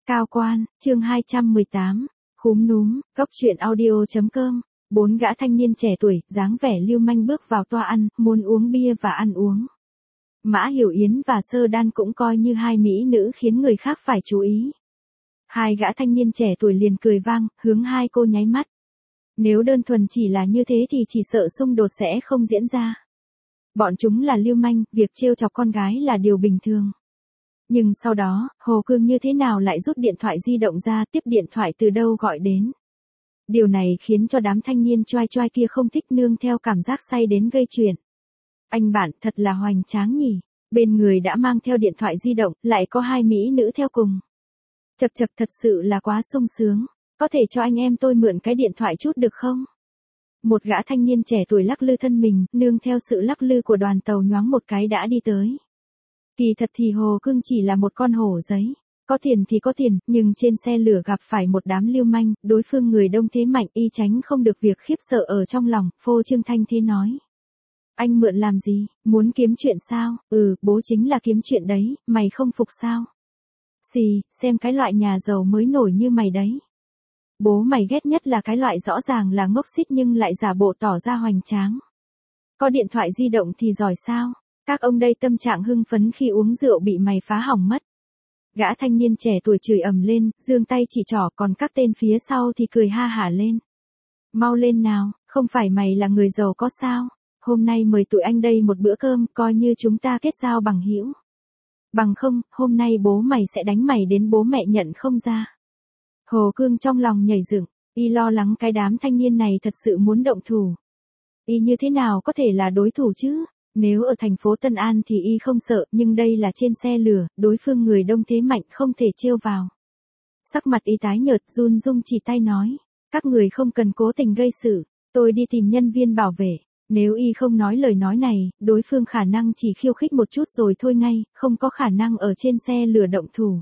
Cao quan, chương 218, khúm núm, cốc truyện audio.com. 4 gã thanh niên trẻ tuổi, dáng vẻ lưu manh bước vào toa ăn, muốn uống bia và ăn uống. Mã Hiểu Yến và Sơ Đan cũng coi như hai mỹ nữ khiến người khác phải chú ý. Hai gã thanh niên trẻ tuổi liền cười vang, hướng hai cô nháy mắt. Nếu đơn thuần chỉ là như thế thì chỉ sợ xung đột sẽ không diễn ra. Bọn chúng là lưu manh, việc trêu chọc con gái là điều bình thường. Nhưng sau đó, Hồ Cương như thế nào lại rút điện thoại di động ra, tiếp điện thoại từ đâu gọi đến. Điều này khiến cho đám thanh niên choai choai kia không thích nương theo cảm giác say đến gây chuyện. Anh bạn thật là hoành tráng nhỉ, bên người đã mang theo điện thoại di động, lại có hai mỹ nữ theo cùng. Chật chật thật sự là quá sung sướng, có thể cho anh em tôi mượn cái điện thoại chút được không? Một gã thanh niên trẻ tuổi lắc lư thân mình, nương theo sự lắc lư của đoàn tàu nhoáng một cái đã đi tới. Kỳ thật thì Hồ Cương chỉ là một con hổ giấy. Có tiền thì có tiền, nhưng trên xe lửa gặp phải một đám lưu manh, đối phương người đông thế mạnh y tránh không được việc khiếp sợ ở trong lòng, phô trương thanh thế nói. Anh mượn làm gì, muốn kiếm chuyện sao, bố chính là kiếm chuyện đấy, mày không phục sao? Xì, xem cái loại nhà giàu mới nổi như mày đấy. Bố mày ghét nhất là cái loại rõ ràng là ngốc xít nhưng lại giả bộ tỏ ra hoành tráng. Có điện thoại di động thì giỏi sao, các ông đây tâm trạng hưng phấn khi uống rượu bị mày phá hỏng mất. Gã thanh niên trẻ tuổi chửi ầm lên, giương tay chỉ trỏ, còn các tên phía sau thì cười ha hả lên. Mau lên nào, không phải mày là người giàu có sao? Hôm nay mời tụi anh đây một bữa cơm, coi như chúng ta kết giao bằng hữu. Bằng không, hôm nay bố mày sẽ đánh mày đến bố mẹ nhận không ra. Hồ Cương trong lòng nhảy dựng, y lo lắng cái đám thanh niên này thật sự muốn động thủ. Y như thế nào có thể là đối thủ chứ? Nếu ở thành phố Tân An thì y không sợ, nhưng đây là trên xe lửa, đối phương người đông thế mạnh không thể trêu vào. Sắc mặt y tái nhợt, run run chỉ tay nói, các người không cần cố tình gây sự, tôi đi tìm nhân viên bảo vệ. Nếu y không nói lời nói này, đối phương khả năng chỉ khiêu khích một chút rồi thôi ngay, không có khả năng ở trên xe lửa động thủ.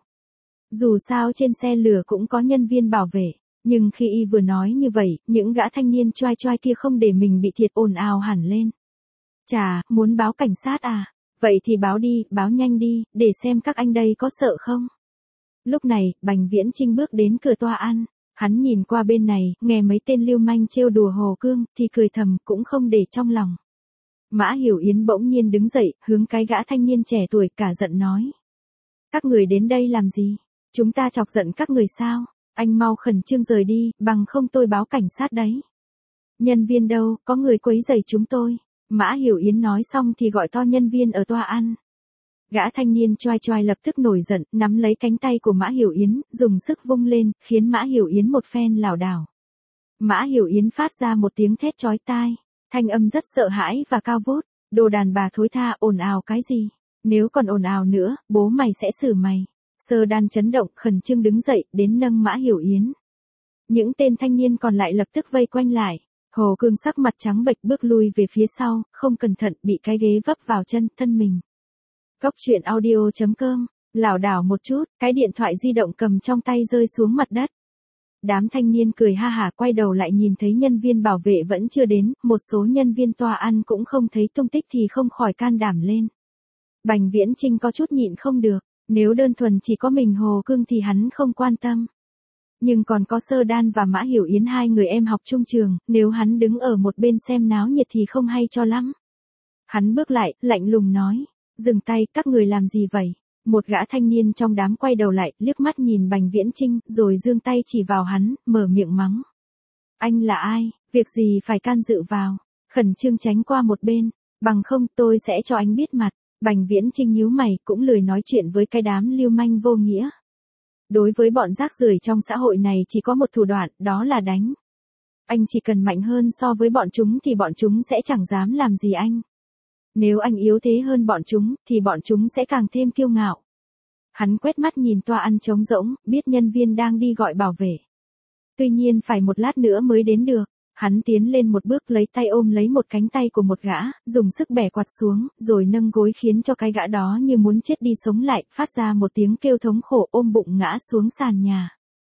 Dù sao trên xe lửa cũng có nhân viên bảo vệ, nhưng khi y vừa nói như vậy, những gã thanh niên choai choai kia không để mình bị thiệt ồn ào hẳn lên. Chà, muốn báo cảnh sát à? Vậy thì báo đi, báo nhanh đi, để xem các anh đây có sợ không? Lúc này, Bành Viễn Chinh bước đến cửa toa ăn. Hắn nhìn qua bên này, nghe mấy tên lưu manh trêu đùa Hồ Cương, thì cười thầm, cũng không để trong lòng. Mã Hiểu Yến bỗng nhiên đứng dậy, hướng cái gã thanh niên trẻ tuổi cả giận nói. Các người đến đây làm gì? Chúng ta chọc giận các người sao? Anh mau khẩn trương rời đi, bằng không tôi báo cảnh sát đấy. Nhân viên đâu, có người quấy rầy chúng tôi. Mã Hiểu Yến nói xong thì gọi to nhân viên ở toa ăn. Gã thanh niên choai choai lập tức nổi giận, nắm lấy cánh tay của Mã Hiểu Yến, dùng sức vung lên, khiến Mã Hiểu Yến một phen lảo đảo. Mã Hiểu Yến phát ra một tiếng thét chói tai, thanh âm rất sợ hãi và cao vút, đồ đàn bà thối tha, ồn ào cái gì? Nếu còn ồn ào nữa, bố mày sẽ xử mày. Sơ Đan chấn động, khẩn trương đứng dậy, đến nâng Mã Hiểu Yến. Những tên thanh niên còn lại lập tức vây quanh lại. Hồ Cương sắc mặt trắng bệch bước lui về phía sau, không cẩn thận bị cái ghế vấp vào chân, thân mình. Cốc truyện audio.com, lảo đảo một chút, cái điện thoại di động cầm trong tay rơi xuống mặt đất. Đám thanh niên cười ha hả quay đầu lại nhìn thấy nhân viên bảo vệ vẫn chưa đến, một số nhân viên toa ăn cũng không thấy tung tích thì không khỏi can đảm lên. Bành Viễn Chinh có chút nhịn không được, nếu đơn thuần chỉ có mình Hồ Cương thì hắn không quan tâm. Nhưng còn có Sơ Đan và Mã Hiểu Yến hai người em học chung trường, nếu hắn đứng ở một bên xem náo nhiệt thì không hay cho lắm. Hắn bước lại, lạnh lùng nói, dừng tay, các người làm gì vậy? Một gã thanh niên trong đám quay đầu lại, liếc mắt nhìn Bành Viễn Chinh, rồi giương tay chỉ vào hắn, mở miệng mắng. Anh là ai, việc gì phải can dự vào, khẩn trương tránh qua một bên, bằng không tôi sẽ cho anh biết mặt. Bành Viễn Chinh nhíu mày, cũng lười nói chuyện với cái đám lưu manh vô nghĩa. Đối với bọn rác rưởi trong xã hội này chỉ có một thủ đoạn, đó là đánh. Anh chỉ cần mạnh hơn so với bọn chúng thì bọn chúng sẽ chẳng dám làm gì anh. Nếu anh yếu thế hơn bọn chúng, thì bọn chúng sẽ càng thêm kiêu ngạo. Hắn quét mắt nhìn toa ăn trống rỗng, biết nhân viên đang đi gọi bảo vệ. Tuy nhiên phải một lát nữa mới đến được. Hắn tiến lên một bước lấy tay ôm lấy một cánh tay của một gã, dùng sức bẻ quạt xuống, rồi nâng gối khiến cho cái gã đó như muốn chết đi sống lại, phát ra một tiếng kêu thống khổ ôm bụng ngã xuống sàn nhà.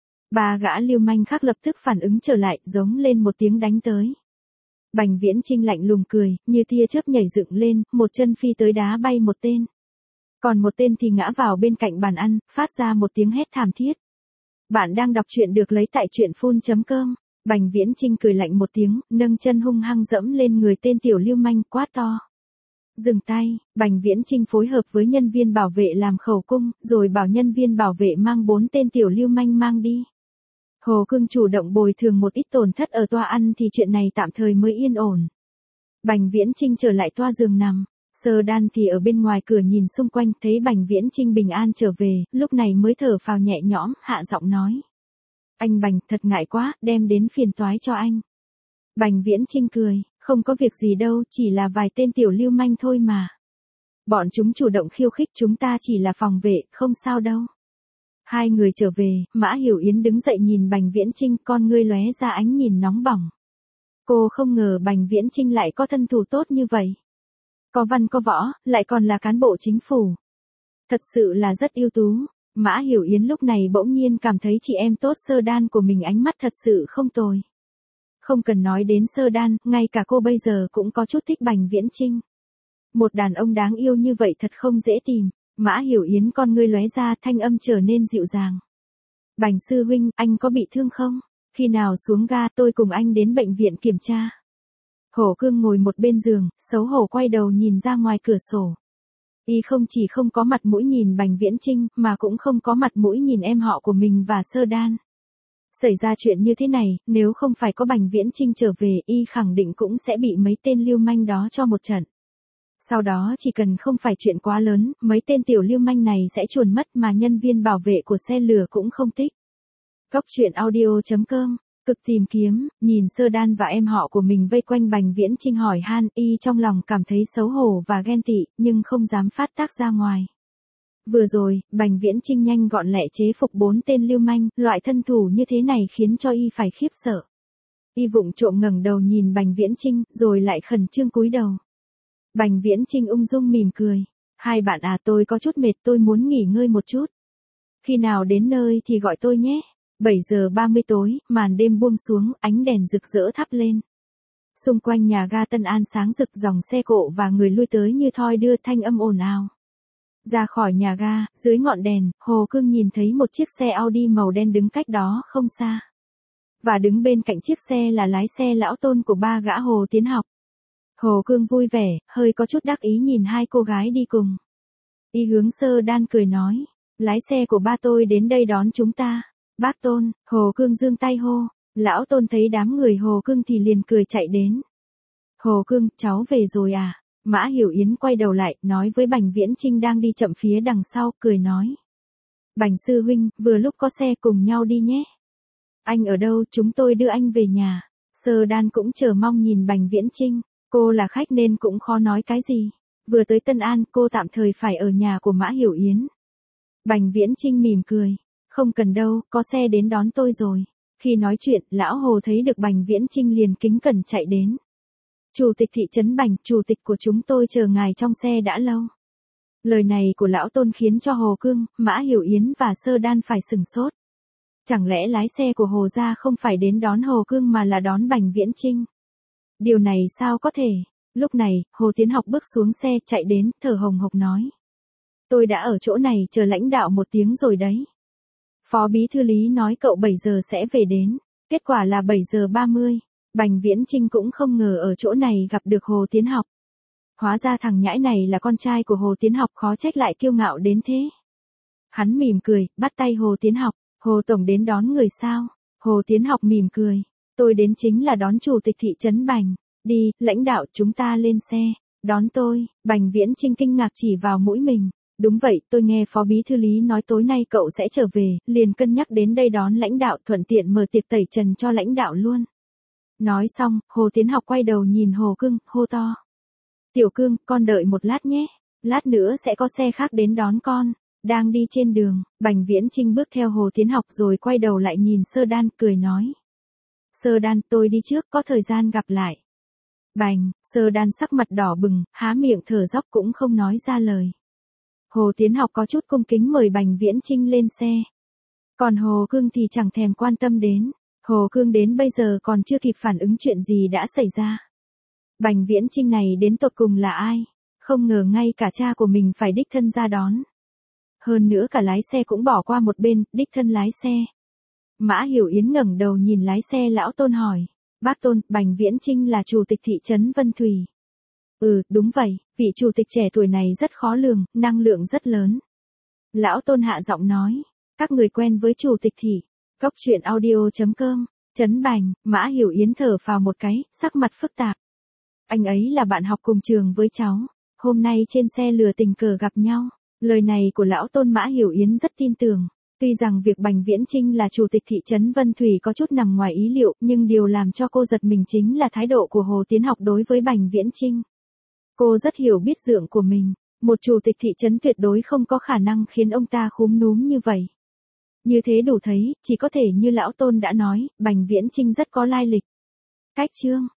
Ba gã lưu manh khác lập tức phản ứng trở lại, giống lên một tiếng đánh tới. Bành Viễn Chinh lạnh lùng cười, như tia chớp nhảy dựng lên, một chân phi tới đá bay một tên. Còn một tên thì ngã vào bên cạnh bàn ăn, phát ra một tiếng hét thảm thiết. Bạn đang đọc truyện được lấy tại truyện phun.com. Bành Viễn Chinh cười lạnh một tiếng, nâng chân hung hăng dẫm lên người tên tiểu lưu manh, quát to. Dừng tay, Bành Viễn Chinh phối hợp với nhân viên bảo vệ làm khẩu cung, rồi bảo nhân viên bảo vệ mang 4 tên tiểu lưu manh mang đi. Hồ Cương chủ động bồi thường một ít tổn thất ở toa ăn thì chuyện này tạm thời mới yên ổn. Bành Viễn Chinh trở lại toa giường nằm. Sơ Đan thì ở bên ngoài cửa nhìn xung quanh, thấy Bành Viễn Chinh bình an trở về, lúc này mới thở phào nhẹ nhõm, hạ giọng nói. Anh Bành, thật ngại quá, đem đến phiền toái cho anh. Bành Viễn Chinh cười, không có việc gì đâu, chỉ là vài tên tiểu lưu manh thôi mà. Bọn chúng chủ động khiêu khích chúng ta chỉ là phòng vệ, không sao đâu. Hai người trở về, Mã Hiểu Yến đứng dậy nhìn Bành Viễn Chinh, con ngươi lóe ra ánh nhìn nóng bỏng. Cô không ngờ Bành Viễn Chinh lại có thân thủ tốt như vậy. Có văn có võ, lại còn là cán bộ chính phủ. Thật sự là rất ưu tú. Mã Hiểu Yến lúc này bỗng nhiên cảm thấy chị em tốt Sơ Đan của mình ánh mắt thật sự không tồi. Không cần nói đến Sơ Đan, ngay cả cô bây giờ cũng có chút thích Bành Viễn Chinh. Một đàn ông đáng yêu như vậy thật không dễ tìm. Mã Hiểu Yến con ngươi lóe ra, thanh âm trở nên dịu dàng. Bành sư huynh, anh có bị thương không? Khi nào xuống ga tôi cùng anh đến bệnh viện kiểm tra. Hồ Cương ngồi một bên giường, xấu hổ quay đầu nhìn ra ngoài cửa sổ. Y không chỉ không có mặt mũi nhìn Bành Viễn Chinh, mà cũng không có mặt mũi nhìn em họ của mình và Sơ Đan. Xảy ra chuyện như thế này, nếu không phải có Bành Viễn Chinh trở về, Y khẳng định cũng sẽ bị mấy tên lưu manh đó cho một trận. Sau đó chỉ cần không phải chuyện quá lớn, mấy tên tiểu lưu manh này sẽ chuồn mất mà nhân viên bảo vệ của xe lửa cũng không thích. Cóc truyện audio.com. Cực tìm kiếm, nhìn Sơ Đan và em họ của mình vây quanh Bành Viễn Chinh hỏi han, Y trong lòng cảm thấy xấu hổ và ghen tị, nhưng không dám phát tác ra ngoài. Vừa rồi, Bành Viễn Chinh nhanh gọn lẹ chế phục 4 tên lưu manh, loại thân thủ như thế này khiến cho Y phải khiếp sợ. Y vụng trộm ngẩng đầu nhìn Bành Viễn Chinh, rồi lại khẩn trương cúi đầu. Bành Viễn Chinh ung dung mỉm cười. Hai bạn à, tôi có chút mệt, tôi muốn nghỉ ngơi một chút. Khi nào đến nơi thì gọi tôi nhé. 7 giờ 30 tối, màn đêm buông xuống, ánh đèn rực rỡ thắp lên. Xung quanh nhà ga Tân An sáng rực, dòng xe cộ và người lui tới như thoi đưa, thanh âm ồn ào. Ra khỏi nhà ga, dưới ngọn đèn, Hồ Cương nhìn thấy một chiếc xe Audi màu đen đứng cách đó không xa. Và đứng bên cạnh chiếc xe là lái xe lão Tôn của ba gã Hồ Tiến Học. Hồ Cương vui vẻ, hơi có chút đắc ý nhìn hai cô gái đi cùng. Y hướng Sơ Đan cười nói, lái xe của ba tôi đến đây đón chúng ta. Bác Tôn, Hồ Cương giương tay hô. Lão Tôn thấy đám người Hồ Cương thì liền cười chạy đến. Hồ Cương, cháu về rồi à? Mã Hiểu Yến quay đầu lại, nói với Bành Viễn Chinh đang đi chậm phía đằng sau, cười nói. Bành sư huynh, vừa lúc có xe, cùng nhau đi nhé. Anh ở đâu, chúng tôi đưa anh về nhà. Sơ Đan cũng chờ mong nhìn Bành Viễn Chinh. Cô là khách nên cũng khó nói cái gì. Vừa tới Tân An, cô tạm thời phải ở nhà của Mã Hiểu Yến. Bành Viễn Chinh mỉm cười. Không cần đâu, có xe đến đón tôi rồi. Khi nói chuyện, lão Hồ thấy được Bành Viễn Chinh liền kính cẩn chạy đến. Chủ tịch thị trấn Bành, chủ tịch của chúng tôi chờ ngài trong xe đã lâu. Lời này của lão Tôn khiến cho Hồ Cương, Mã Hiểu Yến và Sơ Đan phải sừng sốt. Chẳng lẽ lái xe của Hồ gia không phải đến đón Hồ Cương mà là đón Bành Viễn Chinh? Điều này sao có thể? Lúc này, Hồ Tiến Học bước xuống xe, chạy đến, thở hồng hộc nói. Tôi đã ở chỗ này chờ lãnh đạo 1 tiếng rồi đấy. Phó bí thư Lý nói cậu 7 giờ sẽ về đến. Kết quả là 7 giờ 30. Bành Viễn Chinh cũng không ngờ ở chỗ này gặp được Hồ Tiến Học. Hóa ra thằng nhãi này là con trai của Hồ Tiến Học, khó trách lại kiêu ngạo đến thế. Hắn mỉm cười, bắt tay Hồ Tiến Học. Hồ Tổng đến đón người sao? Hồ Tiến Học mỉm cười. Tôi đến chính là đón chủ tịch thị trấn Bành. Đi, lãnh đạo, chúng ta lên xe. Đón tôi. Bành Viễn Chinh kinh ngạc chỉ vào mũi mình. Đúng vậy, tôi nghe Phó Bí Thư Lý nói tối nay cậu sẽ trở về, liền cân nhắc đến đây đón lãnh đạo, thuận tiện mở tiệc tẩy trần cho lãnh đạo luôn. Nói xong, Hồ Tiến Học quay đầu nhìn Hồ Cương, hô to. Tiểu Cương, con đợi một lát nhé. Lát nữa sẽ có xe khác đến đón con. Đang đi trên đường, Bành Viễn Chinh bước theo Hồ Tiến Học rồi quay đầu lại nhìn Sơ Đan, cười nói. Sơ Đan, tôi đi trước, có thời gian gặp lại. Bành, Sơ Đan sắc mặt đỏ bừng, há miệng thở dốc cũng không nói ra lời. Hồ Tiến Học có chút cung kính mời Bành Viễn Chinh lên xe. Còn Hồ Cương thì chẳng thèm quan tâm đến. Hồ Cương đến bây giờ còn chưa kịp phản ứng chuyện gì đã xảy ra. Bành Viễn Chinh này đến tột cùng là ai? Không ngờ ngay cả cha của mình phải đích thân ra đón. Hơn nữa cả lái xe cũng bỏ qua một bên, đích thân lái xe. Mã Hiểu Yến ngẩng đầu nhìn lái xe lão Tôn hỏi. Bác Tôn, Bành Viễn Chinh là chủ tịch thị trấn Vân Thủy. Ừ, đúng vậy, vị chủ tịch trẻ tuổi này rất khó lường, năng lượng rất lớn. Lão Tôn hạ giọng nói. Các người quen với chủ tịch thị. Cốc truyện audio.com. Trấn Bành, Mã Hiểu Yến thở phào một cái, sắc mặt phức tạp. Anh ấy là bạn học cùng trường với cháu. Hôm nay trên xe lừa tình cờ gặp nhau. Lời này của lão Tôn Mã Hiểu Yến rất tin tưởng. Tuy rằng việc Bành Viễn Chinh là chủ tịch thị trấn Vân Thủy có chút nằm ngoài ý liệu, nhưng điều làm cho cô giật mình chính là thái độ của Hồ Tiến Học đối với Bành Viễn Chinh. Cô rất hiểu biết dượng của mình. Một chủ tịch thị trấn tuyệt đối không có khả năng khiến ông ta khúm núm như vậy. Như thế đủ thấy, chỉ có thể như lão Tôn đã nói, Bành Viễn Chinh rất có lai lịch. Cách chương